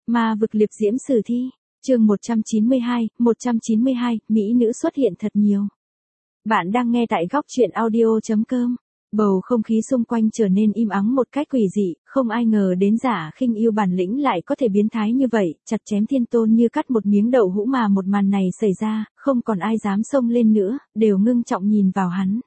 Ma vực liệp diễm sử thi, chương 192, mỹ nữ xuất hiện thật nhiều. Bạn đang nghe tại góc truyện audio.com. Bầu không khí xung quanh trở nên im ắng một cách quỷ dị, không ai ngờ đến Giả Khinh Yêu bản lĩnh lại có thể biến thái như vậy, chặt chém thiên tôn như cắt một miếng đậu hũ mà một màn này xảy ra, không còn ai dám xông lên nữa, đều ngưng trọng nhìn vào hắn.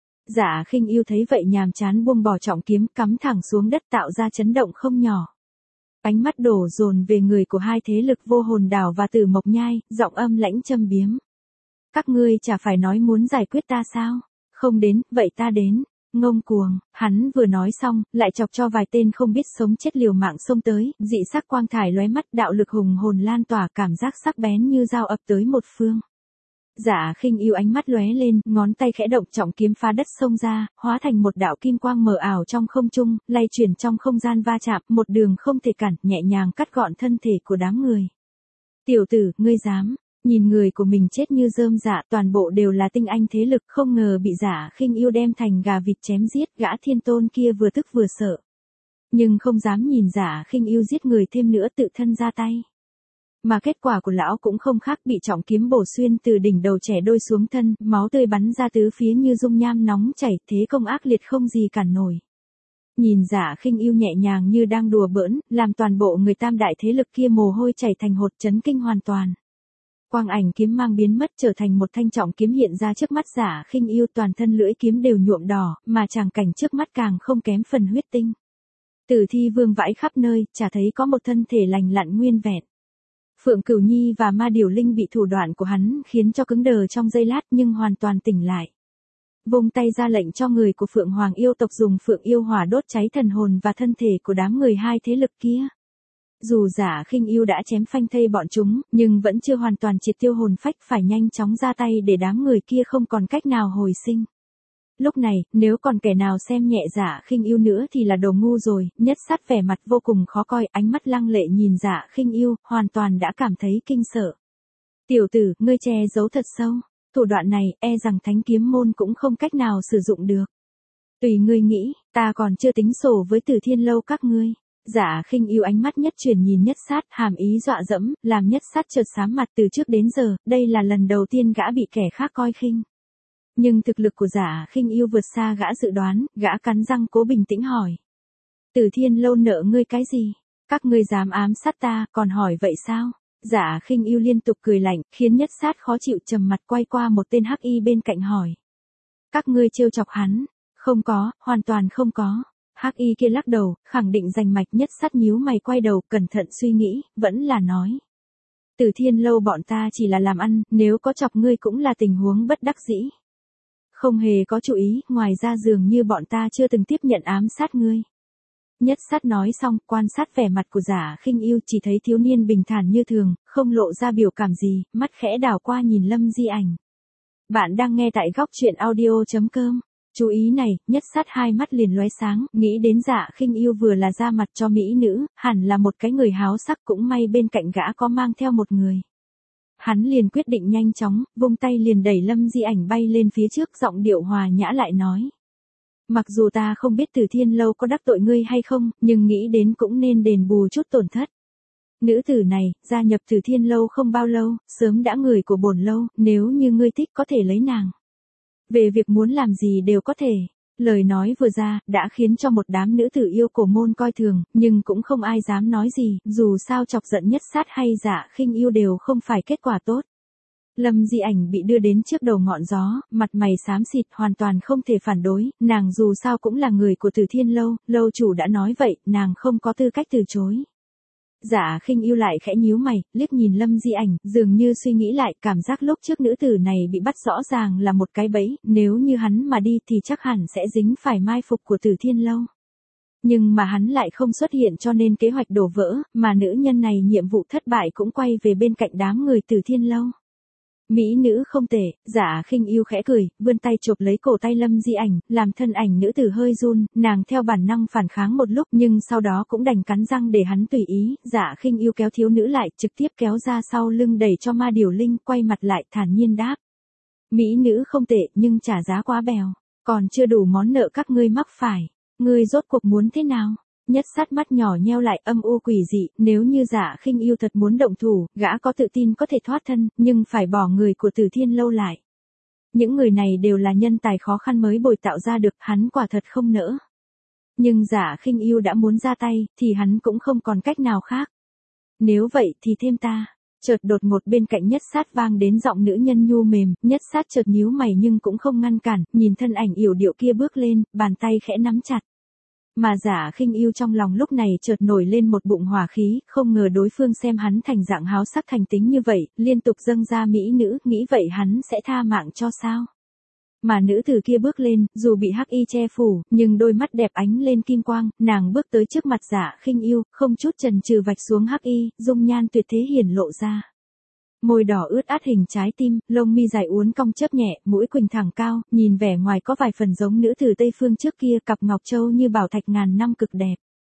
Giả Khinh Yêu thấy vậy nhàm chán buông bỏ trọng kiếm cắm thẳng xuống đất tạo ra chấn động không nhỏ. Ánh mắt đổ dồn về người của hai thế lực Vô Hồn Đảo và Tử Mộc Nhai, giọng âm lãnh châm biếm. Các ngươi chả phải nói muốn giải quyết ta sao? Không đến, vậy ta đến. Ngông cuồng, hắn vừa nói xong, lại chọc cho vài tên không biết sống chết liều mạng xông tới, dị sắc quang thải lóe mắt, đạo lực hùng hồn lan tỏa, cảm giác sắc bén như dao ập tới một phương. Giả Khinh Yêu ánh mắt lóe lên, ngón tay khẽ động, trọng kiếm phá đất xông ra, hóa thành một đạo kim quang mờ ảo trong không trung, lay chuyển trong không gian va chạm, một đường không thể cản, nhẹ nhàng cắt gọn thân thể của đám người. Tiểu tử, ngươi dám? Nhìn người của mình chết như rơm rạ, toàn bộ đều là tinh anh thế lực, không ngờ bị Giả Khinh Yêu đem thành gà vịt chém giết, gã thiên tôn kia vừa tức vừa sợ. Nhưng không dám nhìn Giả Khinh Yêu giết người thêm nữa, tự thân ra tay. Mà kết quả của lão cũng không khác, bị trọng kiếm bổ xuyên từ đỉnh đầu trẻ đôi xuống thân, máu tươi bắn ra tứ phía như dung nham nóng chảy, thế công ác liệt không gì cản nổi. Nhìn Giả Khinh Yêu nhẹ nhàng như đang đùa bỡn, làm toàn bộ người tam đại thế lực kia mồ hôi chảy thành hột, chấn kinh hoàn toàn. Quang ảnh kiếm mang biến mất, trở thành một thanh trọng kiếm hiện ra trước mắt Giả Khinh Yêu, toàn thân lưỡi kiếm đều nhuộm đỏ, mà tràng cảnh trước mắt càng không kém phần huyết tinh. Tử thi vương vãi khắp nơi, chả thấy có một thân thể lành lặn nguyên vẹn. Phượng Cửu Nhi và Ma Điểu Linh bị thủ đoạn của hắn khiến cho cứng đờ trong giây lát, nhưng hoàn toàn tỉnh lại. Vung tay ra lệnh cho người của Phượng Hoàng yêu tộc dùng Phượng yêu hỏa đốt cháy thần hồn và thân thể của đám người hai thế lực kia. Dù Giả Khinh Yêu đã chém phanh thây bọn chúng, nhưng vẫn chưa hoàn toàn triệt tiêu hồn phách, phải nhanh chóng ra tay để đám người kia không còn cách nào hồi sinh. Lúc này, nếu còn kẻ nào xem nhẹ Giả Khinh Yêu nữa thì là đồ ngu rồi. Nhất Sát vẻ mặt vô cùng khó coi, ánh mắt lăng lệ nhìn Giả Khinh Yêu, hoàn toàn đã cảm thấy kinh sợ. Tiểu tử, ngươi che giấu thật sâu. Thủ đoạn này, e rằng Thánh Kiếm Môn cũng không cách nào sử dụng được. Tùy ngươi nghĩ, ta còn chưa tính sổ với Tử Thiên Lâu các ngươi. Giả Khinh Yêu ánh mắt nhất chuyển nhìn Nhất Sát, hàm ý dọa dẫm, làm Nhất Sát chợt xám mặt. Từ trước đến giờ, đây là lần đầu tiên gã bị kẻ khác coi khinh. Nhưng thực lực của Giả Khinh Yêu vượt xa gã dự đoán, gã cắn răng cố bình tĩnh hỏi. Tử Thiên Lâu nợ ngươi cái gì? Các ngươi dám ám sát ta, còn hỏi vậy sao? Giả Khinh Yêu liên tục cười lạnh, khiến Nhất Sát khó chịu, trầm mặt quay qua một tên hắc y bên cạnh hỏi. Các ngươi trêu chọc hắn? Không có, hoàn toàn không có. Hắc y kia lắc đầu, khẳng định rành mạch. Nhất Sát nhíu mày quay đầu, cẩn thận suy nghĩ, vẫn là nói. Tử Thiên Lâu bọn ta chỉ là làm ăn, nếu có chọc ngươi cũng là tình huống bất đắc dĩ. Không hề có chú ý, ngoài ra dường như bọn ta chưa từng tiếp nhận ám sát ngươi. Nhất Sát nói xong, quan sát vẻ mặt của Giả Khinh Yêu, chỉ thấy thiếu niên bình thản như thường, không lộ ra biểu cảm gì, mắt khẽ đảo qua nhìn Lâm Di Ảnh. Bạn đang nghe tại góc truyện audio.com. Chú ý này, Nhất Sát hai mắt liền lóe sáng, nghĩ đến Giả Khinh Yêu vừa là ra mặt cho mỹ nữ, hẳn là một cái người háo sắc, cũng may bên cạnh gã có mang theo một người. Hắn liền quyết định nhanh chóng, vung tay liền đẩy Lâm Di Ảnh bay lên phía trước, giọng điệu hòa nhã lại nói. Mặc dù ta không biết Tử Thiên Lâu có đắc tội ngươi hay không, nhưng nghĩ đến cũng nên đền bù chút tổn thất. Nữ tử này, gia nhập Tử Thiên Lâu không bao lâu, sớm đã người của bổn lâu, nếu như ngươi thích có thể lấy nàng. Về việc muốn làm gì đều có thể. Lời nói vừa ra, đã khiến cho một đám nữ tử yêu cổ môn coi thường, nhưng cũng không ai dám nói gì, dù sao chọc giận Nhất Sát hay Giả Khinh Yêu đều không phải kết quả tốt. Lâm Di Ảnh bị đưa đến trước đầu ngọn gió, mặt mày xám xịt, hoàn toàn không thể phản đối, nàng dù sao cũng là người của Tử Thiên Lâu, lâu chủ đã nói vậy, nàng không có tư cách từ chối. Giả Khinh Yêu lại khẽ nhíu mày, liếc nhìn Lâm Di Ảnh, dường như suy nghĩ lại, cảm giác lúc trước nữ tử này bị bắt rõ ràng là một cái bẫy, nếu như hắn mà đi thì chắc hẳn sẽ dính phải mai phục của Tử Thiên Lâu. Nhưng mà hắn lại không xuất hiện cho nên kế hoạch đổ vỡ, mà nữ nhân này nhiệm vụ thất bại cũng quay về bên cạnh đám người Tử Thiên Lâu. Mỹ nữ không tệ, Giả Khinh Yêu khẽ cười, vươn tay chộp lấy cổ tay Lâm Di Ảnh, làm thân ảnh nữ tử hơi run, nàng theo bản năng phản kháng một lúc nhưng sau đó cũng đành cắn răng để hắn tùy ý. Giả Khinh Yêu kéo thiếu nữ lại, trực tiếp kéo ra sau lưng đẩy cho Ma Điểu Linh, quay mặt lại thản nhiên đáp. Mỹ nữ không tệ nhưng trả giá quá bèo, còn chưa đủ món nợ các ngươi mắc phải, ngươi rốt cuộc muốn thế nào? Nhất Sát mắt nhỏ nheo lại, âm u quỷ dị, nếu như Dạ Khinh Yêu thật muốn động thủ, gã có tự tin có thể thoát thân, nhưng phải bỏ người của Từ Thiên Lâu lại. Những người này đều là nhân tài khó khăn mới bồi tạo ra được, hắn quả thật không nỡ. Nhưng Dạ Khinh Yêu đã muốn ra tay, thì hắn cũng không còn cách nào khác. Nếu vậy thì thêm ta. Chợt đột ngột bên cạnh Nhất Sát vang đến giọng nữ nhân nhu mềm, Nhất Sát chợt nhíu mày nhưng cũng không ngăn cản, nhìn thân ảnh yểu điệu kia bước lên, bàn tay khẽ nắm chặt. Mà Dạ Khinh Yêu trong lòng lúc này chợt nổi lên một bụng hỏa khí, không ngờ đối phương xem hắn thành dạng háo sắc thành tính như vậy, liên tục dâng ra mỹ nữ, nghĩ vậy hắn sẽ tha mạng cho sao? Mà nữ tử kia bước lên, dù bị hắc y che phủ, nhưng đôi mắt đẹp ánh lên kim quang, nàng bước tới trước mặt Dạ Khinh Yêu, không chút chần chừ vạch xuống hắc y, dung nhan tuyệt thế hiển lộ ra. Môi đỏ ướt át hình trái tim, lông mi dài uốn cong chớp nhẹ, mũi quỳnh thẳng cao, nhìn vẻ ngoài có vài phần giống nữ tử Tây phương trước kia, cặp ngọc châu như bảo thạch ngàn năm cực đẹp.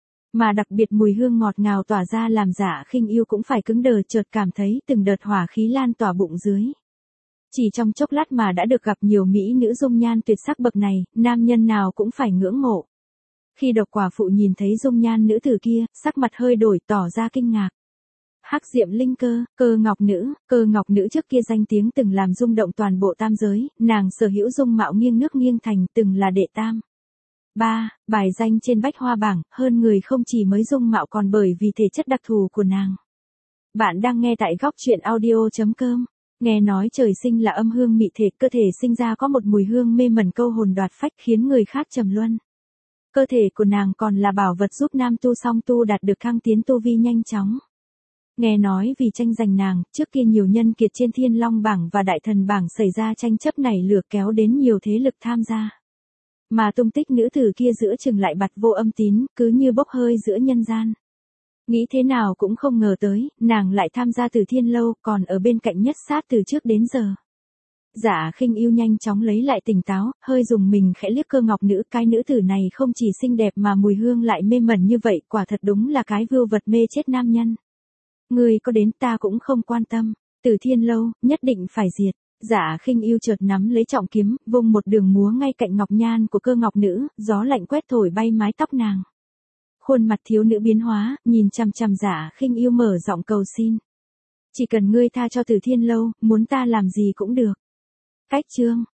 Mà đặc biệt mùi hương ngọt ngào tỏa ra làm Dạ Khinh Yêu cũng phải cứng đờ, chợt cảm thấy từng đợt hỏa khí lan tỏa bụng dưới. Chỉ trong chốc lát mà đã được gặp nhiều mỹ nữ dung nhan tuyệt sắc bậc này, nam nhân nào cũng phải ngưỡng mộ. Khi Độc Quả Phụ nhìn thấy dung nhan nữ tử kia, sắc mặt hơi đổi, tỏ ra kinh ngạc. Hắc Diệm Linh Cơ ngọc nữ trước kia danh tiếng từng làm rung động toàn bộ tam giới, nàng sở hữu dung mạo nghiêng nước nghiêng thành, từng là đệ tam. 3. Bài danh trên bách hoa bảng, hơn người không chỉ mới dung mạo còn bởi vì thể chất đặc thù của nàng. Bạn đang nghe tại góc truyện audio.com. Nghe nói trời sinh là âm hương mị thể, cơ thể sinh ra có một mùi hương mê mẩn câu hồn đoạt phách khiến người khác trầm luân. Cơ thể của nàng còn là bảo vật giúp nam tu song tu đạt được thăng tiến tu vi nhanh chóng. Nghe nói vì tranh giành nàng, trước kia nhiều nhân kiệt trên Thiên Long bảng và Đại Thần bảng xảy ra tranh chấp nảy lửa kéo đến nhiều thế lực tham gia. Mà tung tích nữ tử kia giữa chừng lại bặt vô âm tín, cứ như bốc hơi giữa nhân gian. Nghĩ thế nào cũng không ngờ tới, nàng lại tham gia Từ Thiên Lâu, còn ở bên cạnh Nhất Sát từ trước đến giờ. Dạ Khinh Yêu nhanh chóng lấy lại tỉnh táo, hơi dùng mình khẽ liếc Cơ ngọc nữ, cái nữ tử này không chỉ xinh đẹp mà mùi hương lại mê mẩn như vậy, quả thật đúng là cái vưu vật mê chết nam nhân. Người có đến ta cũng không quan tâm, Từ Thiên Lâu, nhất định phải diệt. Dạ Khinh Yêu chợt nắm lấy trọng kiếm, vung một đường múa ngay cạnh ngọc nhan của Cơ ngọc nữ, gió lạnh quét thổi bay mái tóc nàng. Khuôn mặt thiếu nữ biến hóa, nhìn chằm chằm Dạ Khinh Yêu mở giọng cầu xin. Chỉ cần ngươi tha cho Từ Thiên Lâu, muốn ta làm gì cũng được. Cách chương.